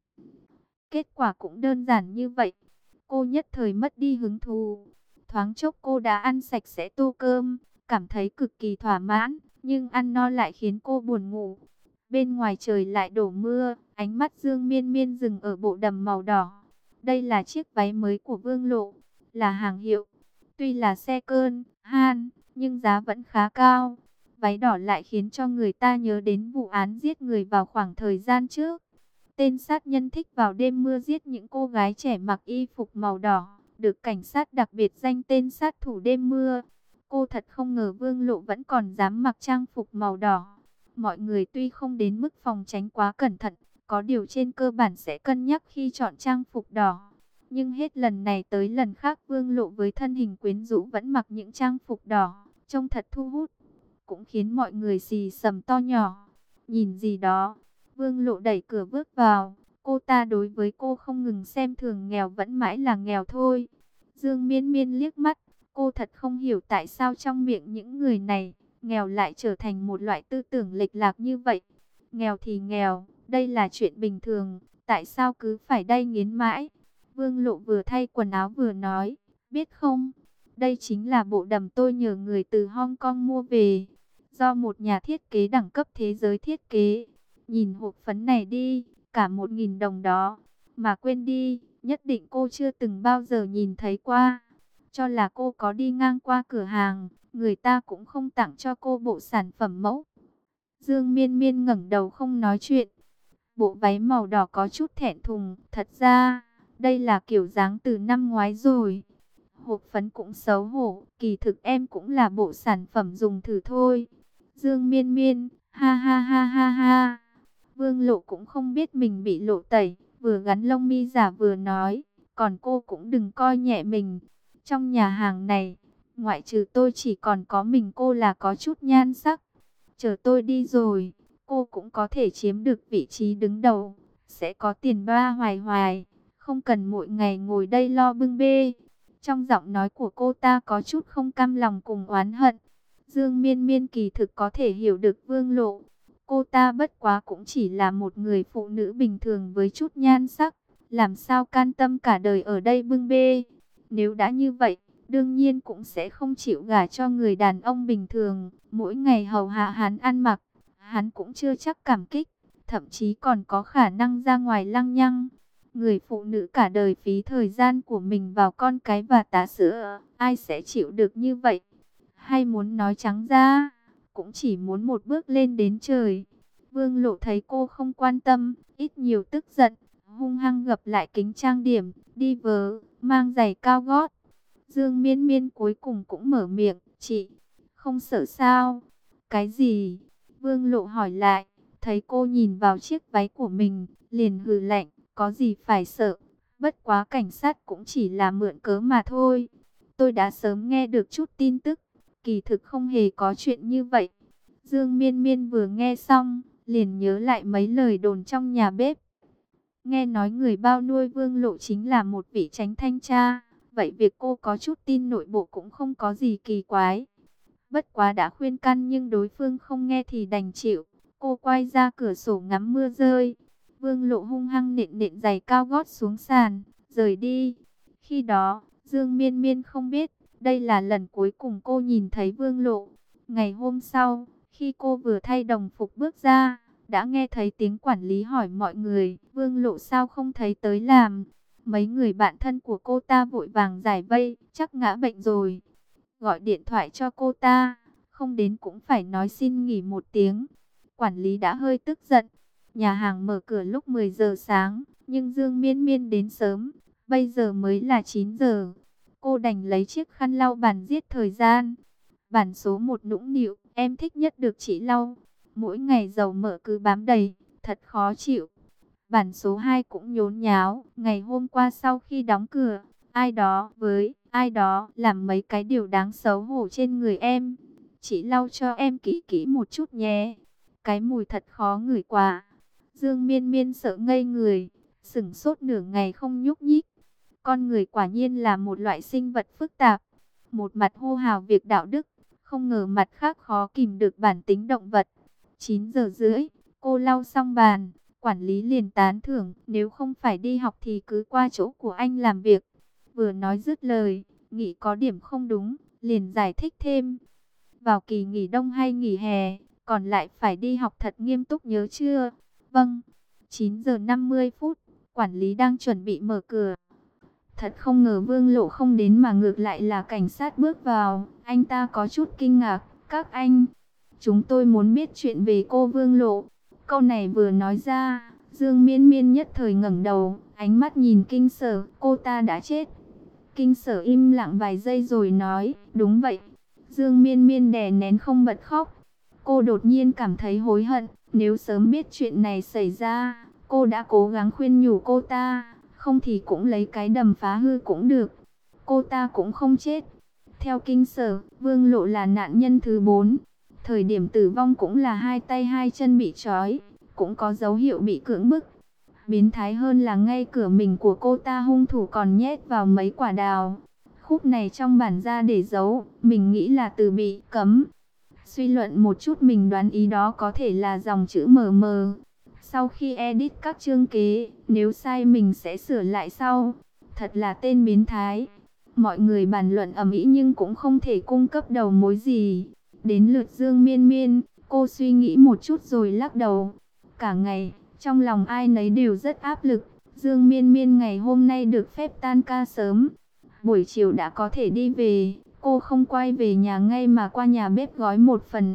Kết quả cũng đơn giản như vậy. Cô nhất thời mất đi hứng thú. Thoáng chốc cô đã ăn sạch sẽ tô cơm, cảm thấy cực kỳ thỏa mãn, nhưng ăn no lại khiến cô buồn ngủ. Bên ngoài trời lại đổ mưa, ánh mắt Dương Miên Miên dừng ở bộ đầm màu đỏ. Đây là chiếc váy mới của Vương Lộ, là hàng hiệu. Tuy là xe cơn, han, nhưng giá vẫn khá cao. Váy đỏ lại khiến cho người ta nhớ đến vụ án giết người vào khoảng thời gian trước. Tên sát nhân thích vào đêm mưa giết những cô gái trẻ mặc y phục màu đỏ, được cảnh sát đặc biệt danh tên sát thủ đêm mưa. Cô thật không ngờ Vương Lộ vẫn còn dám mặc trang phục màu đỏ. Mọi người tuy không đến mức phòng tránh quá cẩn thận, có điều trên cơ bản sẽ cân nhắc khi chọn trang phục đỏ. Nhưng hết lần này tới lần khác Vương Lộ với thân hình quyến rũ vẫn mặc những trang phục đỏ, trông thật thu hút, cũng khiến mọi người xì xầm to nhỏ. Nhìn gì đó, Vương Lộ đẩy cửa bước vào, cô ta đối với cô không ngừng xem thường, nghèo vẫn mãi là nghèo thôi. Dương Miên Miên liếc mắt, cô thật không hiểu tại sao trong miệng những người này, nghèo lại trở thành một loại tư tưởng lệch lạc như vậy. Nghèo thì nghèo, đây là chuyện bình thường, tại sao cứ phải đay nghiến mãi? Vương Lộ vừa thay quần áo vừa nói, biết không, đây chính là bộ đầm tôi nhờ người từ Hong Kong mua về, do một nhà thiết kế đẳng cấp thế giới thiết kế. Nhìn hộp phấn này đi, cả một nghìn đồng đó, mà quên đi, nhất định cô chưa từng bao giờ nhìn thấy qua. Cho là cô có đi ngang qua cửa hàng, người ta cũng không tặng cho cô bộ sản phẩm mẫu. Dương Miên Miên ngẩng đầu không nói chuyện. Bộ váy màu đỏ có chút thẹn thùng, thật ra, đây là kiểu dáng từ năm ngoái rồi. Hộp phấn cũng xấu hổ, kỳ thực em cũng là bộ sản phẩm dùng thử thôi. Dương Miên Miên, ha ha ha ha ha. Vương Lộ cũng không biết mình bị lộ tẩy, vừa gắn lông mi giả vừa nói, còn cô cũng đừng coi nhẹ mình. Trong nhà hàng này, ngoại trừ tôi chỉ còn có mình cô là có chút nhan sắc. Chờ tôi đi rồi, cô cũng có thể chiếm được vị trí đứng đầu, sẽ có tiền ba hoài hoài, không cần mỗi ngày ngồi đây lo bưng bê. Trong giọng nói của cô ta có chút không cam lòng cùng oán hận. Dương Miên Miên kỳ thực có thể hiểu được Vương Lộ. Cô ta bất quá cũng chỉ là một người phụ nữ bình thường với chút nhan sắc, làm sao can tâm cả đời ở đây bưng bê. Nếu đã như vậy, đương nhiên cũng sẽ không chịu gả cho người đàn ông bình thường, mỗi ngày hầu hạ hắn ăn mặc, hắn cũng chưa chắc cảm kích, thậm chí còn có khả năng ra ngoài lăng nhăng. Người phụ nữ cả đời phí thời gian của mình vào con cái và tá sữa, ai sẽ chịu được như vậy? Hay muốn nói trắng ra, cũng chỉ muốn một bước lên đến trời. Vương Lộ thấy cô không quan tâm, ít nhiều tức giận, hung hăng gập lại kính trang điểm, đi vớ, mang giày cao gót. Dương Miên Miên cuối cùng cũng mở miệng, chị, không sợ sao? Cái gì? Vương Lộ hỏi lại, thấy cô nhìn vào chiếc váy của mình, liền hừ lạnh, có gì phải sợ? Bất quá cảnh sát cũng chỉ là mượn cớ mà thôi. Tôi đã sớm nghe được chút tin tức, kỳ thực không hề có chuyện như vậy. Dương Miên Miên vừa nghe xong, liền nhớ lại mấy lời đồn trong nhà bếp. Nghe nói người bao nuôi Vương Lộ chính là một vị chánh thanh tra, vậy việc cô có chút tin nội bộ cũng không có gì kỳ quái. Bất quá đã khuyên can nhưng đối phương không nghe thì đành chịu. Cô quay ra cửa sổ ngắm mưa rơi. Vương Lộ hung hăng nện nện giày cao gót xuống sàn, rời đi. Khi đó, Dương Miên Miên không biết, đây là lần cuối cùng cô nhìn thấy Vương Lộ. Ngày hôm sau, khi cô vừa thay đồng phục bước ra, đã nghe thấy tiếng quản lý hỏi mọi người, Vương Lộ sao không thấy tới làm. Mấy người bạn thân của cô ta vội vàng giải vây, chắc ngã bệnh rồi. Gọi điện thoại cho cô ta, không đến cũng phải nói xin nghỉ một tiếng. Quản lý đã hơi tức giận. Nhà hàng mở cửa lúc mười giờ sáng, nhưng Dương Miên Miên đến sớm, bây giờ mới là chín giờ. Cô đành lấy chiếc khăn lau bàn giết thời gian. Bản số một nũng nịu, em thích nhất được chị lau. Mỗi ngày dầu mỡ cứ bám đầy, thật khó chịu. Bản số hai cũng nhốn nháo, ngày hôm qua sau khi đóng cửa, ai đó với ai đó làm mấy cái điều đáng xấu hổ trên người em. Chị lau cho em kỹ kỹ một chút nhé. Cái mùi thật khó ngửi quá. Dương Miên Miên sợ ngây người, sững sốt nửa ngày không nhúc nhích. Con người quả nhiên là một loại sinh vật phức tạp. Một mặt hô hào việc đạo đức, không ngờ mặt khác khó kìm được bản tính động vật. chín giờ rưỡi, cô lau xong bàn, quản lý liền tán thưởng, nếu không phải đi học thì cứ qua chỗ của anh làm việc. Vừa nói dứt lời, nghĩ có điểm không đúng, liền giải thích thêm. Vào kỳ nghỉ đông hay nghỉ hè, còn lại phải đi học thật nghiêm túc nhớ chưa? Vâng. chín giờ năm mươi phút, quản lý đang chuẩn bị mở cửa. Thật không ngờ Vương Lộ không đến mà ngược lại là cảnh sát bước vào. Anh ta có chút kinh ngạc. Các anh, chúng tôi muốn biết chuyện về cô Vương Lộ. Câu này vừa nói ra, Dương Miên Miên nhất thời ngẩng đầu, ánh mắt nhìn Kinh Sở, cô ta đã chết. Kinh Sở im lặng vài giây rồi nói, đúng vậy. Dương Miên Miên đè nén không bật khóc. Cô đột nhiên cảm thấy hối hận, nếu sớm biết chuyện này xảy ra, cô đã cố gắng khuyên nhủ cô ta, không thì cũng lấy cái đầm phá hư cũng được. Cô ta cũng không chết. Theo Kinh Sở, Vương Lộ là nạn nhân thứ bốn. Thời điểm tử vong cũng là hai tay hai chân bị trói, cũng có dấu hiệu bị cưỡng bức. Biến thái hơn là ngay cửa mình của cô ta hung thủ còn nhét vào mấy quả đào. Khúc này trong bản ra để giấu, mình nghĩ là từ bị cấm. Suy luận một chút mình đoán ý đó có thể là dòng chữ mờ mờ. Sau khi edit các chương kế, nếu sai mình sẽ sửa lại sau. Thật là tên biến thái. Mọi người bàn luận ầm ĩ nhưng cũng không thể cung cấp đầu mối gì. Đến lượt Dương Miên Miên, cô suy nghĩ một chút rồi lắc đầu. Cả ngày, trong lòng ai nấy đều rất áp lực. Dương Miên Miên ngày hôm nay được phép tan ca sớm. Buổi chiều đã có thể đi về. Cô không quay về nhà ngay mà qua nhà bếp gói một phần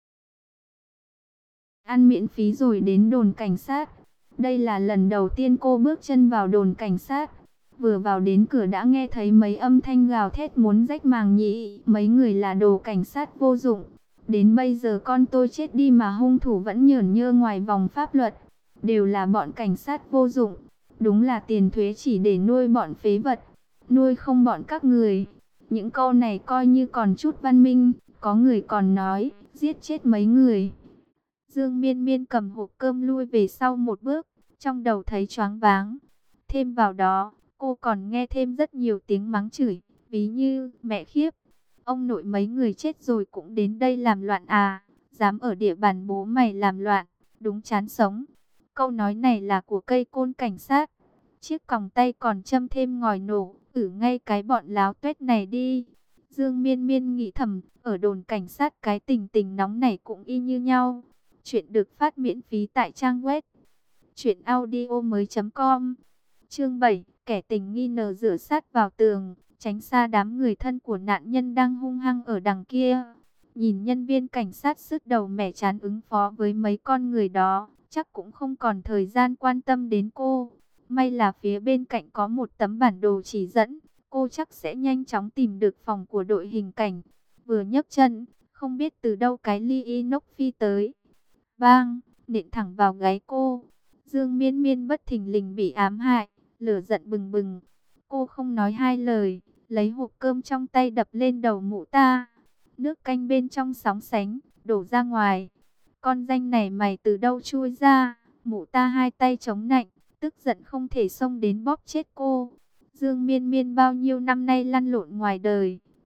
ăn miễn phí rồi đến đồn cảnh sát. Đây là lần đầu tiên cô bước chân vào đồn cảnh sát. Vừa vào đến cửa đã nghe thấy mấy âm thanh gào thét muốn rách màng nhĩ. Mấy người là đồ cảnh sát vô dụng. Đến bây giờ con tôi chết đi mà hung thủ vẫn nhởn nhơ ngoài vòng pháp luật. Đều là bọn cảnh sát vô dụng. Đúng là tiền thuế chỉ để nuôi bọn phế vật, nuôi không bọn các người. Những câu này coi như còn chút văn minh. Có người còn nói, giết chết mấy người. Dương Miên Miên cầm hộp cơm lui về sau một bước, trong đầu thấy choáng váng. Thêm vào đó, cô còn nghe thêm rất nhiều tiếng mắng chửi, ví như, mẹ khiếp, ông nội mấy người chết rồi cũng đến đây làm loạn à, dám ở địa bàn bố mày làm loạn, đúng chán sống. Câu nói này là của cây côn cảnh sát. Chiếc còng tay còn châm thêm ngòi nổ, ử ngay cái bọn láo tuét này đi. Dương Miên Miên nghĩ thầm, ở đồn cảnh sát cái tình tình nóng này cũng y như nhau. Chuyện được phát miễn phí tại trang web truyện audio mới chấm com. Chương bảy, kẻ tình nghi ngờ dựa sát vào tường, tránh xa đám người thân của nạn nhân đang hung hăng ở đằng kia. Nhìn nhân viên cảnh sát sứt đầu mẻ chán ứng phó với mấy con người đó, chắc cũng không còn thời gian quan tâm đến cô. May là phía bên cạnh có một tấm bản đồ chỉ dẫn, cô chắc sẽ nhanh chóng tìm được phòng của đội hình cảnh. Vừa nhấc chân, không biết từ đâu cái ly inox phi tới. Bang, nện thẳng vào gáy cô. Dương Miên Miên bất thình lình bị ám hại, lửa giận bừng bừng. Cô không nói hai lời, lấy hộp cơm trong tay đập lên đầu mụ ta. Nước canh bên trong sóng sánh, đổ ra ngoài. Con danh này mày từ đâu chui ra? Mụ ta hai tay chống nạnh, tức giận không thể xông đến bóp chết cô. Dương Miên Miên bao nhiêu năm nay lăn lộn ngoài đời,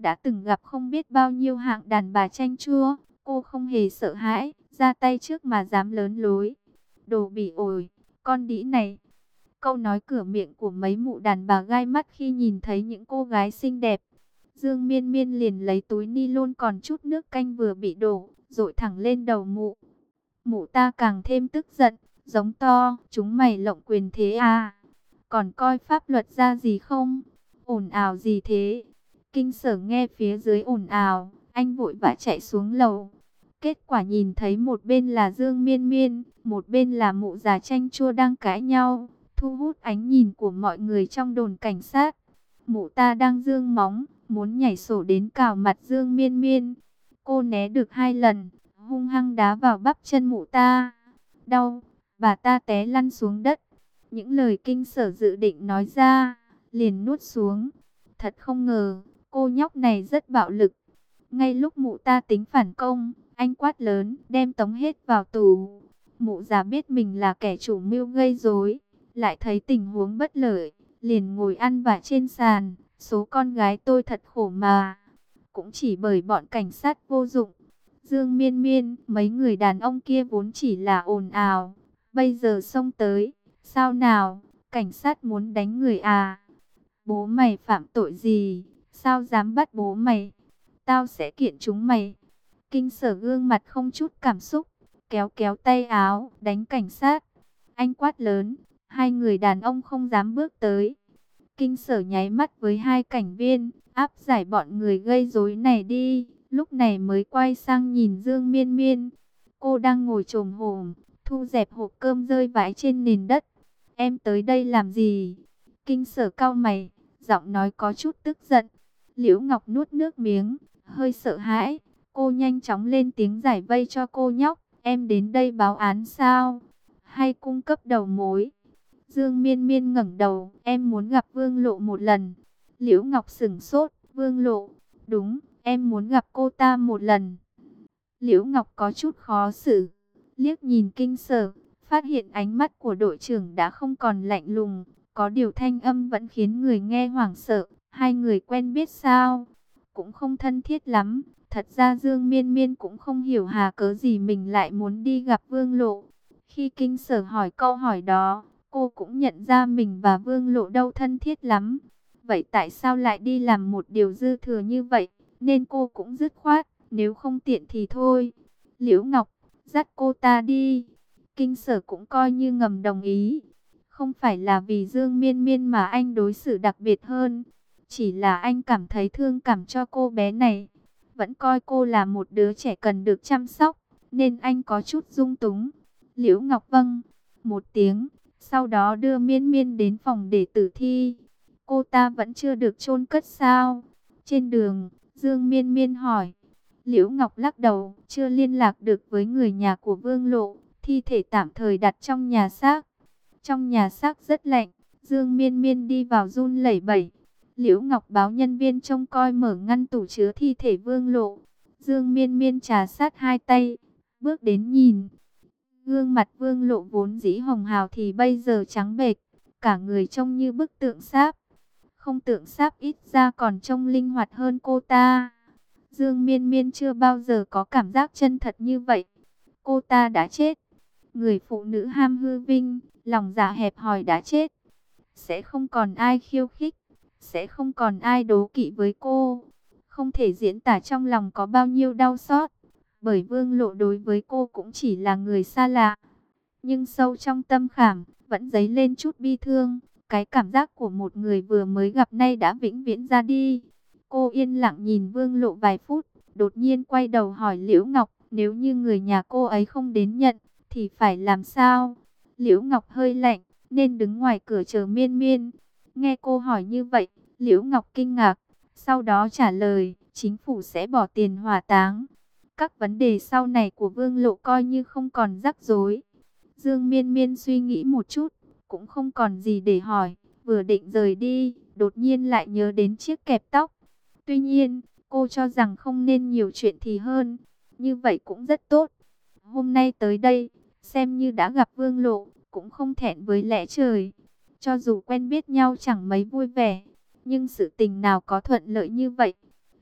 đã từng gặp không biết bao nhiêu hạng đàn bà chanh chua, cô không hề sợ hãi, ra tay trước mà dám lớn lối. Đồ bỉ ổi, con đĩ này. Câu nói cửa miệng của mấy mụ đàn bà gai mắt khi nhìn thấy những cô gái xinh đẹp. Dương Miên Miên liền lấy túi ni lông còn chút nước canh vừa bị đổ, dội thẳng lên đầu mụ. Mụ ta càng thêm tức giận, giống to, chúng mày lộng quyền thế à? Còn coi pháp luật ra gì không? Ồn ào gì thế? Kinh Sở nghe phía dưới ồn ào, anh vội vã chạy xuống lầu. Kết quả nhìn thấy một bên là Dương Miên Miên, một bên là mụ già chanh chua đang cãi nhau, thu hút ánh nhìn của mọi người trong đồn cảnh sát. Mụ ta đang giương móng, muốn nhảy sổ đến cào mặt Dương Miên Miên. Cô né được hai lần, hung hăng đá vào bắp chân mụ ta. Đau, bà ta té lăn xuống đất. Những lời Kinh Sở dự định nói ra, liền nuốt xuống. Thật không ngờ, cô nhóc này rất bạo lực. Ngay lúc mụ ta tính phản công, anh quát lớn, đem tống hết vào tù. Mụ già biết mình là kẻ chủ mưu gây rối, lại thấy tình huống bất lợi, liền ngồi ăn vạ trên sàn. Số con gái tôi thật khổ mà, cũng chỉ bởi bọn cảnh sát vô dụng. Dương Miên Miên, mấy người đàn ông kia vốn chỉ là ồn ào, bây giờ xông tới, sao nào, cảnh sát muốn đánh người à? Bố mày phạm tội gì, sao dám bắt bố mày? Tao sẽ kiện chúng mày. Kinh Sở gương mặt không chút cảm xúc, kéo kéo tay áo, đánh cảnh sát. Anh quát lớn, hai người đàn ông không dám bước tới. Kinh Sở nháy mắt với hai cảnh viên, áp giải bọn người gây rối này đi. Lúc này mới quay sang nhìn Dương Miên Miên. Cô đang ngồi chồm hổm, thu dẹp hộp cơm rơi vãi trên nền đất. Em tới đây làm gì? Kinh Sở cau mày, giọng nói có chút tức giận. Liễu Ngọc nuốt nước miếng, hơi sợ hãi. Cô nhanh chóng lên tiếng giải vây cho cô nhóc. Em đến đây báo án sao? Hay cung cấp đầu mối? Dương Miên Miên ngẩng đầu, em muốn gặp Vương Lộ một lần. Liễu Ngọc sững sốt, Vương Lộ? Đúng, em muốn gặp cô ta một lần. Liễu Ngọc có chút khó xử, liếc nhìn Kinh Sở, phát hiện ánh mắt của đội trưởng đã không còn lạnh lùng, có điều thanh âm vẫn khiến người nghe hoảng sợ. Hai người quen biết sao? Cũng không thân thiết lắm. Thật ra Dương Miên Miên cũng không hiểu hà cớ gì mình lại muốn đi gặp Vương Lộ. Khi Kinh Sở hỏi câu hỏi đó, cô cũng nhận ra mình và Vương Lộ đâu thân thiết lắm. Vậy tại sao lại đi làm một điều dư thừa như vậy? Nên cô cũng dứt khoát, nếu không tiện thì thôi. Liễu Ngọc, dắt cô ta đi. Kinh Sở cũng coi như ngầm đồng ý. Không phải là vì Dương Miên Miên mà anh đối xử đặc biệt hơn. Chỉ là anh cảm thấy thương cảm cho cô bé này. Vẫn coi cô là một đứa trẻ cần được chăm sóc, nên anh có chút dung túng. Liễu Ngọc vâng một tiếng, sau đó đưa Miên Miên đến phòng để tử thi. Cô ta vẫn chưa được chôn cất sao? Trên đường, Dương Miên Miên hỏi. Liễu Ngọc lắc đầu, chưa liên lạc được với người nhà của Vương Lộ, thi thể tạm thời đặt trong nhà xác. Trong nhà xác rất lạnh, Dương Miên Miên đi vào run lẩy bẩy. Liễu Ngọc báo nhân viên trông coi mở ngăn tủ chứa thi thể Vương Lộ. Dương Miên Miên trà sát hai tay, bước đến nhìn. Gương mặt Vương Lộ vốn dĩ hồng hào thì bây giờ trắng bệch, cả người trông như bức tượng sáp. Không tượng sáp ít ra còn trông linh hoạt hơn cô ta. Dương Miên Miên chưa bao giờ có cảm giác chân thật như vậy. Cô ta đã chết. Người phụ nữ ham hư vinh, lòng dạ hẹp hòi đã chết. Sẽ không còn ai khiêu khích, sẽ không còn ai đố kỵ với cô. Không thể diễn tả trong lòng có bao nhiêu đau xót, bởi Vương Lộ đối với cô cũng chỉ là người xa lạ. Nhưng sâu trong tâm khảm, vẫn dấy lên chút bi thương. Cái cảm giác của một người vừa mới gặp nay đã vĩnh viễn ra đi. Cô yên lặng nhìn Vương Lộ vài phút, đột nhiên quay đầu hỏi Liễu Ngọc, nếu như người nhà cô ấy không đến nhận, thì phải làm sao? Liễu Ngọc hơi lạnh, nên đứng ngoài cửa chờ Miên Miên. Nghe cô hỏi như vậy, Liễu Ngọc kinh ngạc, sau đó trả lời, chính phủ sẽ bỏ tiền hỏa táng. Các vấn đề sau này của Vương Lộ coi như không còn rắc rối. Dương Miên Miên suy nghĩ một chút, cũng không còn gì để hỏi, vừa định rời đi, đột nhiên lại nhớ đến chiếc kẹp tóc. Tuy nhiên, cô cho rằng không nên nhiều chuyện thì hơn, như vậy cũng rất tốt. Hôm nay tới đây, xem như đã gặp Vương Lộ, cũng không thẹn với lẽ trời. Cho dù quen biết nhau chẳng mấy vui vẻ, nhưng sự tình nào có thuận lợi như vậy.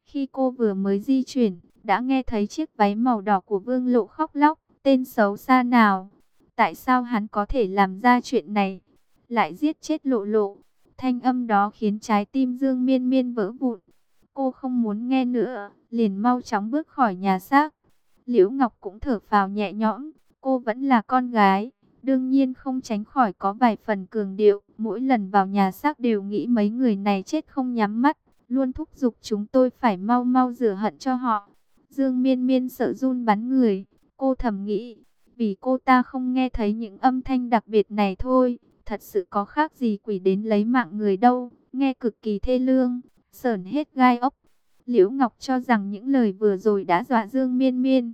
Khi cô vừa mới di chuyển, đã nghe thấy chiếc váy màu đỏ của Vương Lộ khóc lóc. Tên xấu xa nào? Tại sao hắn có thể làm ra chuyện này? Lại giết chết Lộ Lộ. Thanh âm đó khiến trái tim Dương Miên Miên vỡ vụn. Cô không muốn nghe nữa, liền mau chóng bước khỏi nhà xác. Liễu Ngọc cũng thở phào nhẹ nhõm. Cô vẫn là con gái, đương nhiên không tránh khỏi có vài phần cường điệu. Mỗi lần vào nhà xác đều nghĩ mấy người này chết không nhắm mắt, luôn thúc giục chúng tôi phải mau mau rửa hận cho họ. Dương Miên Miên sợ run bắn người. Cô thầm nghĩ, vì cô ta không nghe thấy những âm thanh đặc biệt này thôi, thật sự có khác gì quỷ đến lấy mạng người đâu, nghe cực kỳ thê lương, sởn hết gai ốc. Liễu Ngọc cho rằng những lời vừa rồi đã dọa Dương Miên Miên.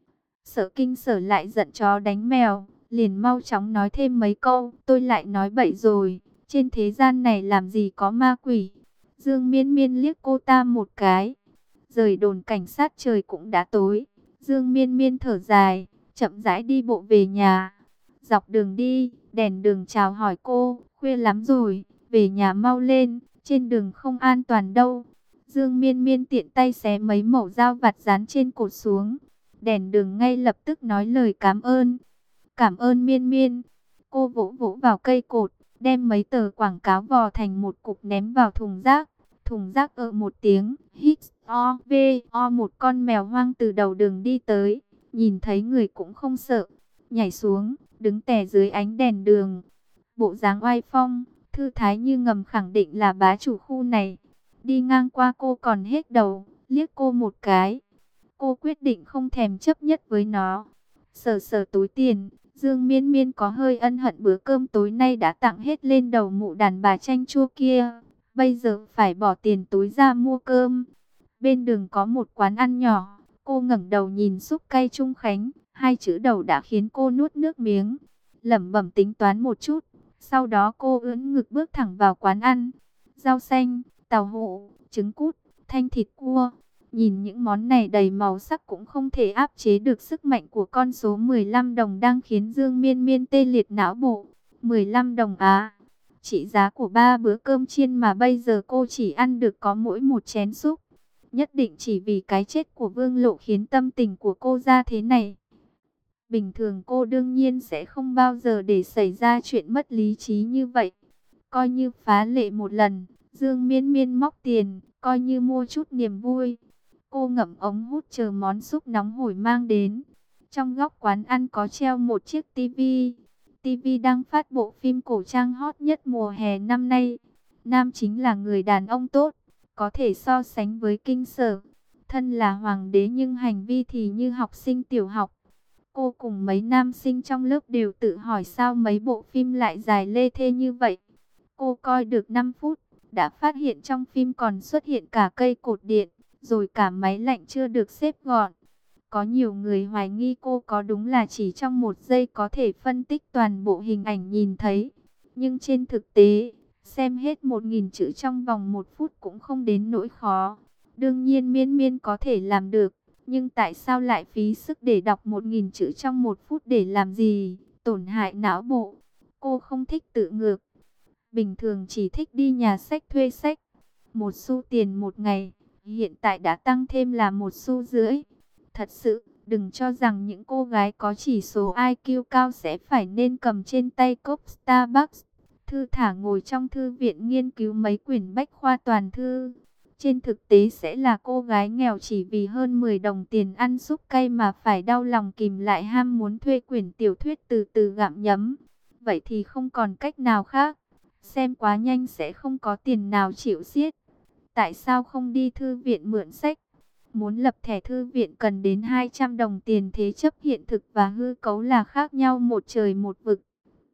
Sợ kinh sở lại giận chó đánh mèo, liền mau chóng nói thêm mấy câu, tôi lại nói bậy rồi, trên thế gian này làm gì có ma quỷ. Dương Miên Miên liếc cô ta một cái, rời đồn cảnh sát trời cũng đã tối. Dương Miên Miên thở dài, chậm rãi đi bộ về nhà. Dọc đường đi, đèn đường chào hỏi cô, khuya lắm rồi, về nhà mau lên, trên đường không an toàn đâu. Dương Miên Miên tiện tay xé mấy mẩu dao vặt dán trên cột xuống. Đèn đường ngay lập tức nói lời cảm ơn. Cảm ơn Miên Miên. Cô vỗ vỗ vào cây cột, đem mấy tờ quảng cáo vò thành một cục ném vào thùng rác. Thùng rác ợ một tiếng, hít o v o, một con mèo hoang từ đầu đường đi tới, nhìn thấy người cũng không sợ, nhảy xuống, đứng tè dưới ánh đèn đường. Bộ dáng oai phong, thư thái như ngầm khẳng định là bá chủ khu này. Đi ngang qua cô còn hết đầu, liếc cô một cái. Cô quyết định không thèm chấp nhất với nó. Sờ sờ túi tiền, Dương Miên Miên có hơi ân hận bữa cơm tối nay đã tặng hết lên đầu mụ đàn bà chanh chua kia. Bây giờ phải bỏ tiền túi ra mua cơm. Bên đường có một quán ăn nhỏ. Cô ngẩng đầu nhìn súp cay Trung Khánh. Hai chữ đầu đã khiến cô nuốt nước miếng. Lẩm bẩm tính toán một chút. Sau đó cô ưỡn ngực bước thẳng vào quán ăn. Rau xanh, tàu hũ, trứng cút, thanh thịt cua. Nhìn những món này đầy màu sắc cũng không thể áp chế được sức mạnh của con số mười lăm đồng đang khiến Dương Miên Miên tê liệt não bộ. mười lăm đồng á. Trị giá của ba bữa cơm chiên mà bây giờ cô chỉ ăn được có mỗi một chén súp. Nhất định chỉ vì cái chết của Vương Lộ khiến tâm tình của cô ra thế này. Bình thường cô đương nhiên sẽ không bao giờ để xảy ra chuyện mất lý trí như vậy. Coi như phá lệ một lần, Dương Miên Miên móc tiền, coi như mua chút niềm vui. Cô ngậm ống hút chờ món súp nóng hổi mang đến. Trong góc quán ăn có treo một chiếc tivi. Tivi đang phát bộ phim cổ trang hot nhất mùa hè năm nay. Nam chính là người đàn ông tốt, có thể so sánh với kinh sở. Thân là hoàng đế nhưng hành vi thì như học sinh tiểu học. Cô cùng mấy nam sinh trong lớp đều tự hỏi sao mấy bộ phim lại dài lê thê như vậy. Cô coi được năm phút, đã phát hiện trong phim còn xuất hiện cả cây cột điện, rồi cả máy lạnh chưa được xếp gọn. Có nhiều người hoài nghi cô có đúng là chỉ trong một giây có thể phân tích toàn bộ hình ảnh nhìn thấy. Nhưng trên thực tế, xem hết một nghìn chữ trong vòng một phút cũng không đến nỗi khó. Đương nhiên Miên Miên có thể làm được. Nhưng tại sao lại phí sức để đọc một nghìn chữ trong một phút để làm gì? Tổn hại não bộ. Cô không thích tự ngược. Bình thường chỉ thích đi nhà sách thuê sách. Một xu tiền một ngày. Hiện tại đã tăng thêm là một xu rưỡi. Thật sự, đừng cho rằng những cô gái có chỉ số i kiu cao sẽ phải nên cầm trên tay cốc Starbucks. Thư thả ngồi trong thư viện nghiên cứu mấy quyển bách khoa toàn thư. Trên thực tế sẽ là cô gái nghèo chỉ vì hơn mười đồng tiền ăn súp cay mà phải đau lòng kìm lại ham muốn thuê quyển tiểu thuyết từ từ gặm nhấm. Vậy thì không còn cách nào khác. Xem quá nhanh sẽ không có tiền nào chịu xiết. Tại sao không đi thư viện mượn sách? Muốn lập thẻ thư viện cần đến hai trăm đồng tiền thế chấp hiện thực và hư cấu là khác nhau một trời một vực.